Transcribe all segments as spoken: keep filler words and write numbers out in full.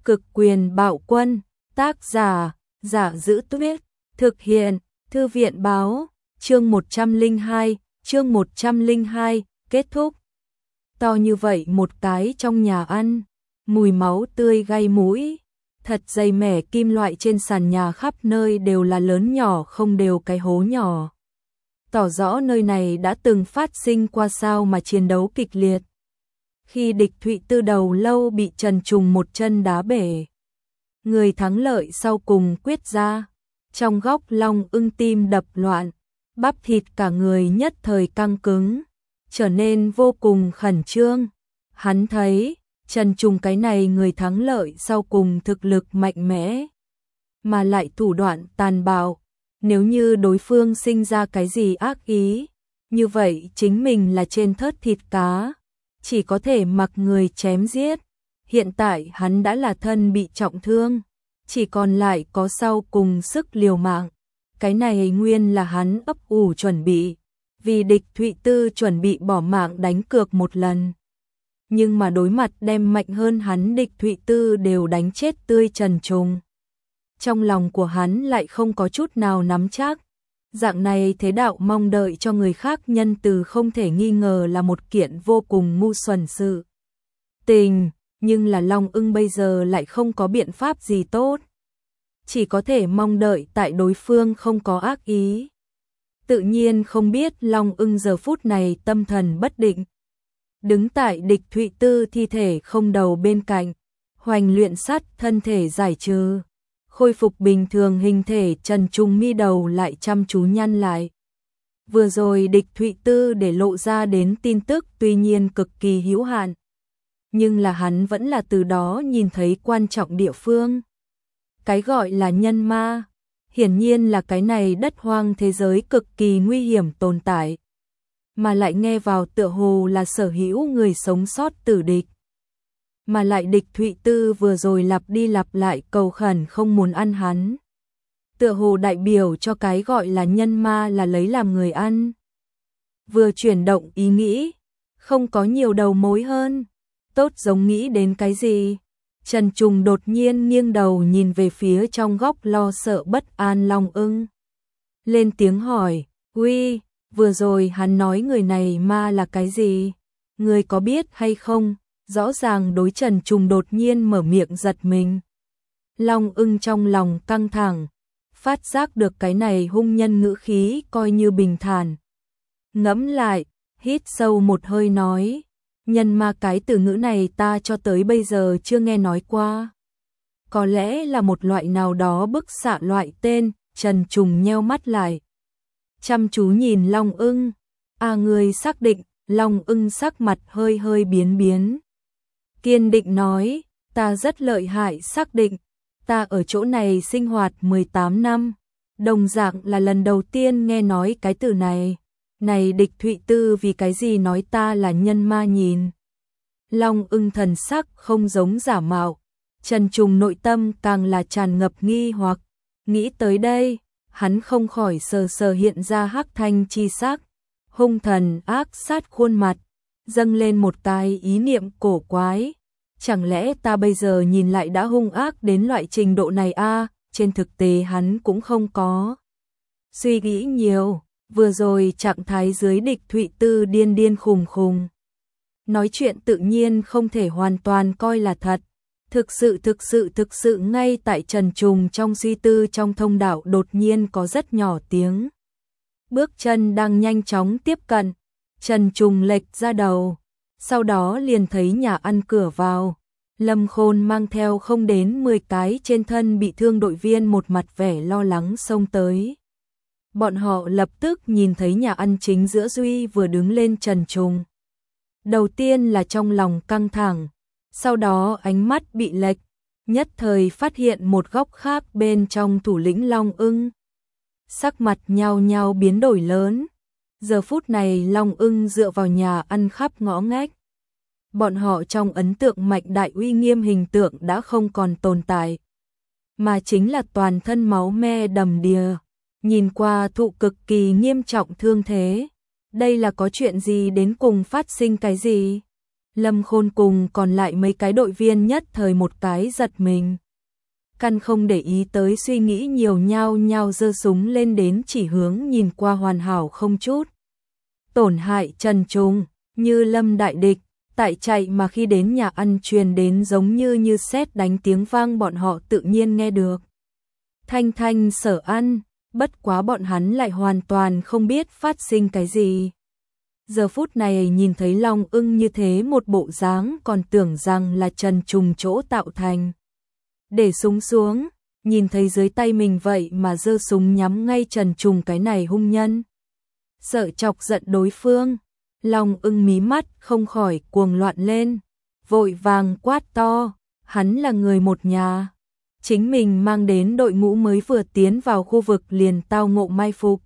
Cực quyền bạo quân, tác giả, Giả Giữ Tuyết, thực hiện, Thư viện báo, chương một trăm lẻ hai, chương một trăm lẻ hai, kết thúc. To như vậy một cái trong nhà ăn, mùi máu tươi gây mũi, thật dày mẻ kim loại trên sàn nhà khắp nơi đều là lớn nhỏ không đều cái hố nhỏ. Tỏ rõ nơi này đã từng phát sinh qua sao mà chiến đấu kịch liệt. Khi địch Thụy Tư đầu lâu bị Trần Trùng một chân đá bể, người thắng lợi sau cùng quyết ra, trong góc Long Ưng tim đập loạn, bắp thịt cả người nhất thời căng cứng, trở nên vô cùng khẩn trương. Hắn thấy, Trần Trùng cái này người thắng lợi sau cùng thực lực mạnh mẽ, mà lại thủ đoạn tàn bạo, nếu như đối phương sinh ra cái gì ác ý, như vậy chính mình là trên thớt thịt cá, chỉ có thể mặc người chém giết. Hiện tại hắn đã là thân bị trọng thương, chỉ còn lại có sau cùng sức liều mạng. Cái này nguyên là hắn ấp ủ chuẩn bị, vì địch Thụy Tư chuẩn bị bỏ mạng đánh cược một lần. Nhưng mà đối mặt đem mạnh hơn hắn địch Thụy Tư đều đánh chết tươi Trần Trùng. Trong lòng của hắn lại không có chút nào nắm chắc. Dạng này thế đạo mong đợi cho người khác nhân từ không thể nghi ngờ là một kiện vô cùng ngu xuẩn sự tình, nhưng là Long Ưng bây giờ lại không có biện pháp gì tốt. Chỉ có thể mong đợi tại đối phương không có ác ý. Tự nhiên không biết Long Ưng giờ phút này tâm thần bất định. Đứng tại địch Thụy Tư thi thể không đầu bên cạnh, hoành luyện sắt thân thể giải trừ. Khôi phục bình thường hình thể Trần Trùng mi đầu lại chăm chú nhăn lại. Vừa rồi địch Thụy Tư để lộ ra đến tin tức tuy nhiên cực kỳ hữu hạn. Nhưng là hắn vẫn là từ đó nhìn thấy quan trọng địa phương. Cái gọi là nhân ma, hiển nhiên là cái này đất hoang thế giới cực kỳ nguy hiểm tồn tại. Mà lại nghe vào tựa hồ là sở hữu người sống sót tử địch. Mà lại địch Thụy Tư vừa rồi lặp đi lặp lại cầu khẩn không muốn ăn hắn. Tựa hồ đại biểu cho cái gọi là nhân ma là lấy làm người ăn. Vừa chuyển động ý nghĩ, không có nhiều đầu mối hơn. Tốt giống nghĩ đến cái gì? Trần Trùng đột nhiên nghiêng đầu nhìn về phía trong góc lo sợ bất an Long Ưng. Lên tiếng hỏi, uy, vừa rồi hắn nói người này ma là cái gì? Người có biết hay không? Rõ ràng đối Trần Trùng đột nhiên mở miệng giật mình. Long Ưng trong lòng căng thẳng, phát giác được cái này hung nhân ngữ khí coi như bình thản. Ngẫm lại, hít sâu một hơi nói, nhân ma cái từ ngữ này ta cho tới bây giờ chưa nghe nói qua. Có lẽ là một loại nào đó bức xạ loại tên. Trần Trùng nheo mắt lại, chăm chú nhìn Long Ưng. À, người xác định? Long Ưng sắc mặt hơi hơi biến biến, kiên định nói, ta rất lợi hại xác định, ta ở chỗ này sinh hoạt mười tám năm, đồng dạng là lần đầu tiên nghe nói cái từ này. Này địch Thụy Tư vì cái gì nói ta là nhân ma nhìn? Long Ưng thần sắc không giống giả mạo, Trần Trùng nội tâm càng là tràn ngập nghi hoặc. Nghĩ tới đây, hắn không khỏi sờ sờ hiện ra hắc thanh chi sắc, hung thần ác sát khuôn mặt, dâng lên một cái ý niệm cổ quái. Chẳng lẽ ta bây giờ nhìn lại đã hung ác đến loại trình độ này a? À, trên thực tế hắn cũng không có suy nghĩ nhiều, vừa rồi trạng thái dưới địch Thụy Tư điên điên khùng khùng. Nói chuyện tự nhiên không thể hoàn toàn coi là thật. Thực sự thực sự thực sự ngay tại Trần Trùng trong suy tư trong thông đạo đột nhiên có rất nhỏ tiếng bước chân đang nhanh chóng tiếp cận. Trần Trùng lệch ra đầu, sau đó liền thấy nhà ăn cửa vào. Lâm Khôn mang theo không đến mười cái trên thân bị thương đội viên một mặt vẻ lo lắng xông tới. Bọn họ lập tức nhìn thấy nhà ăn chính giữa Duy vừa đứng lên Trần Trùng. Đầu tiên là trong lòng căng thẳng, sau đó ánh mắt bị lệch, nhất thời phát hiện một góc khác bên trong thủ lĩnh Long Ưng. Sắc mặt nhao nhao biến đổi lớn. Giờ phút này Long Ưng dựa vào nhà ăn khắp ngõ ngách. Bọn họ trong ấn tượng mạnh đại uy nghiêm hình tượng đã không còn tồn tại, mà chính là toàn thân máu me đầm đìa, nhìn qua thụ cực kỳ nghiêm trọng thương thế. Đây là có chuyện gì, đến cùng phát sinh cái gì? Lâm Khôn cùng còn lại mấy cái đội viên nhất thời một cái giật mình. Căn không để ý tới suy nghĩ nhiều, nhao nhao giơ súng lên đến chỉ hướng nhìn qua hoàn hảo không chút tổn hại Trần Trùng, như lâm đại địch, tại chạy mà khi đến nhà ăn truyền đến giống như như sét đánh tiếng vang, bọn họ tự nhiên nghe được. Thanh thanh sở ăn, bất quá bọn hắn lại hoàn toàn không biết phát sinh cái gì. Giờ phút này nhìn thấy Long Ưng như thế một bộ dáng còn tưởng rằng là Trần Trùng chỗ tạo thành. Để súng xuống, nhìn thấy dưới tay mình vậy mà giơ súng nhắm ngay Trần Trùng cái này hung nhân. Sợ chọc giận đối phương, Long Ưng mí mắt không khỏi cuồng loạn lên, vội vàng quát to, hắn là người một nhà. Chính mình mang đến đội ngũ mới vừa tiến vào khu vực liền tao ngộ mai phục.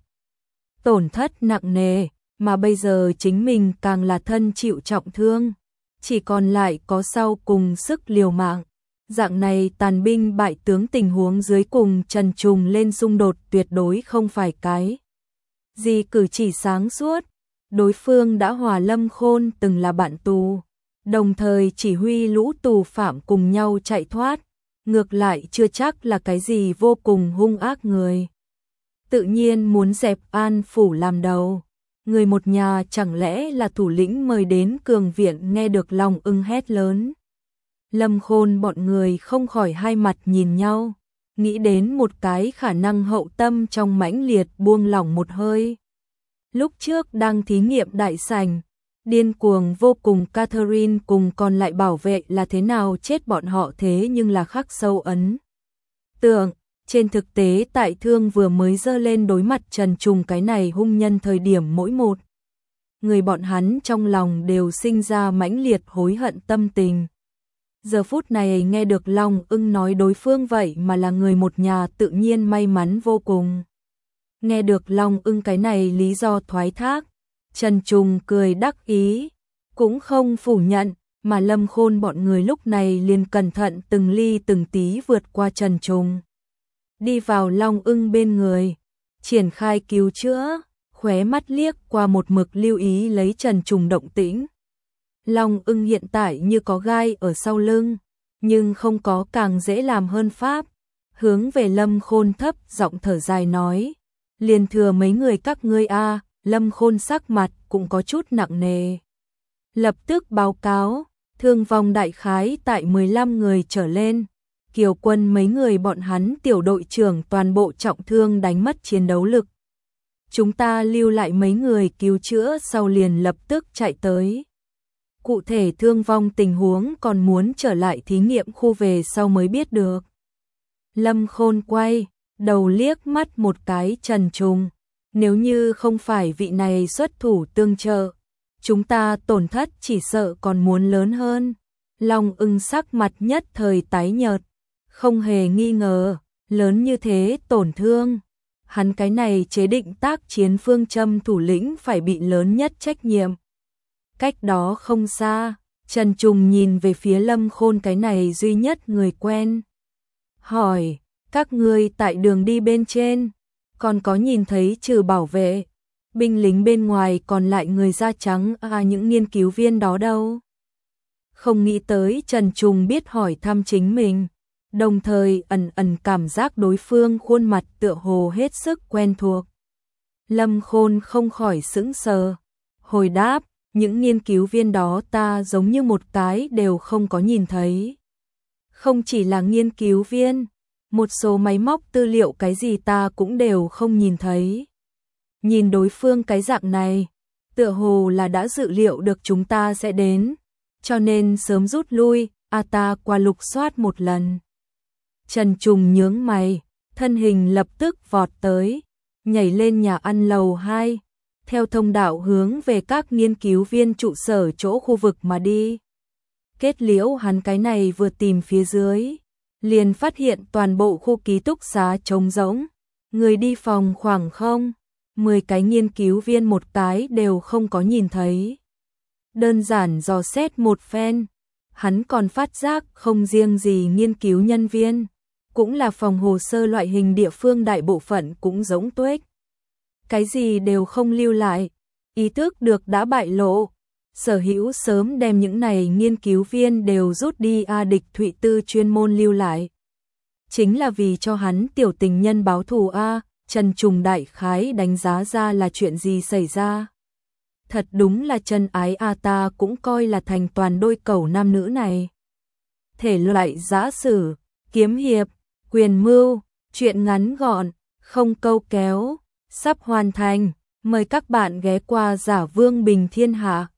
Tổn thất nặng nề, mà bây giờ chính mình càng là thân chịu trọng thương. Chỉ còn lại có sau cùng sức liều mạng. Dạng này tàn binh bại tướng tình huống dưới cùng Trần Trùng lên xung đột tuyệt đối không phải cái gì cử chỉ sáng suốt. Đối phương đã hòa Lâm Khôn từng là bạn tù, đồng thời chỉ huy lũ tù phạm cùng nhau chạy thoát. Ngược lại chưa chắc là cái gì vô cùng hung ác người. Tự nhiên muốn dẹp An Phủ làm đầu. Người một nhà chẳng lẽ là thủ lĩnh mời đến cường viện. Nghe được Long Ưng hét lớn, Lâm Khôn bọn người không khỏi hai mặt nhìn nhau, nghĩ đến một cái khả năng hậu tâm trong mãnh liệt buông lỏng một hơi. Lúc trước đang thí nghiệm đại sảnh, điên cuồng vô cùng Catherine cùng còn lại bảo vệ là thế nào chết bọn họ thế nhưng là khắc sâu ấn tượng. Trên thực tế tại thương vừa mới dơ lên đối mặt Trần Trùng cái này hung nhân thời điểm, mỗi một người bọn hắn trong lòng đều sinh ra mãnh liệt hối hận tâm tình. Giờ phút này nghe được Long Ưng nói đối phương vậy mà là người một nhà, tự nhiên may mắn vô cùng. Nghe được Long Ưng cái này lý do thoái thác, Trần Trùng cười đắc ý, cũng không phủ nhận, mà Lâm Khôn bọn người lúc này liền cẩn thận từng ly từng tí vượt qua Trần Trùng. Đi vào Long Ưng bên người, triển khai cứu chữa, khóe mắt liếc qua một mực lưu ý lấy Trần Trùng động tĩnh. Long Ưng hiện tại như có gai ở sau lưng, nhưng không có càng dễ làm hơn pháp. Hướng về Lâm Khôn thấp giọng thở dài nói, liền thừa mấy người các ngươi a. À. Lâm Khôn sắc mặt cũng có chút nặng nề. Lập tức báo cáo, thương vong đại khái tại mười lăm người trở lên. Kiều Quân mấy người bọn hắn tiểu đội trưởng toàn bộ trọng thương, đánh mất chiến đấu lực. Chúng ta lưu lại mấy người cứu chữa sau liền lập tức chạy tới. Cụ thể thương vong tình huống còn muốn trở lại thí nghiệm khu về sau mới biết được. Lâm Khôn quay đầu liếc mắt một cái Trần Trùng. Nếu như không phải vị này xuất thủ tương trợ, chúng ta tổn thất chỉ sợ còn muốn lớn hơn. Long Ưng sắc mặt nhất thời tái nhợt, không hề nghi ngờ, lớn như thế tổn thương. Hắn cái này chế định tác chiến phương châm thủ lĩnh phải bị lớn nhất trách nhiệm. Cách đó không xa, Trần Trùng nhìn về phía Lâm Khôn cái này duy nhất người quen. Hỏi, các ngươi tại đường đi bên trên, còn có nhìn thấy trừ bảo vệ, binh lính bên ngoài còn lại người da trắng à, những nghiên cứu viên đó đâu? Không nghĩ tới Trần Trùng biết hỏi thăm chính mình, đồng thời ẩn ẩn cảm giác đối phương khuôn mặt tựa hồ hết sức quen thuộc. Lâm Khôn không khỏi sững sờ, hồi đáp, những nghiên cứu viên đó ta giống như một cái đều không có nhìn thấy. Không chỉ là nghiên cứu viên, một số máy móc tư liệu cái gì ta cũng đều không nhìn thấy. Nhìn đối phương cái dạng này, tựa hồ là đã dự liệu được chúng ta sẽ đến, cho nên sớm rút lui, a ta qua lục soát một lần. Trần Trùng nhướng mày, thân hình lập tức vọt tới, nhảy lên nhà ăn lầu hai, theo thông đạo hướng về các nghiên cứu viên trụ sở chỗ khu vực mà đi. Kết liễu hắn cái này vừa tìm phía dưới, liền phát hiện toàn bộ khu ký túc xá trống rỗng, người đi phòng khoảng không, mười cái nghiên cứu viên một cái đều không có nhìn thấy. Đơn giản dò xét một phen, hắn còn phát giác không riêng gì nghiên cứu nhân viên, cũng là phòng hồ sơ loại hình địa phương đại bộ phận cũng giống tuếch. Cái gì đều không lưu lại, ý thức được đã bại lộ. Sở Hữu sớm đem những này nghiên cứu viên đều rút đi a địch Thụy Tư chuyên môn lưu lại. Chính là vì cho hắn tiểu tình nhân báo thù a, Trần Trùng đại khái đánh giá ra là chuyện gì xảy ra. Thật đúng là chân ái a, ta cũng coi là thành toàn đôi cẩu nam nữ này. Thể loại giã sử, kiếm hiệp, quyền mưu, truyện ngắn gọn, không câu kéo, sắp hoàn thành. Mời các bạn ghé qua Giả Vương Bình Thiên Hạ.